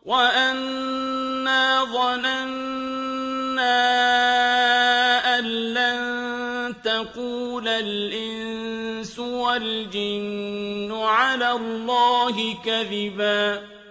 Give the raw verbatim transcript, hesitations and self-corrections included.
وَأَنَّا ظَنَنَّا أَن لَّن تَقُولَ الْإِنسُ وَالْجِنُّ عَلَى اللَّهِ كَذِبًا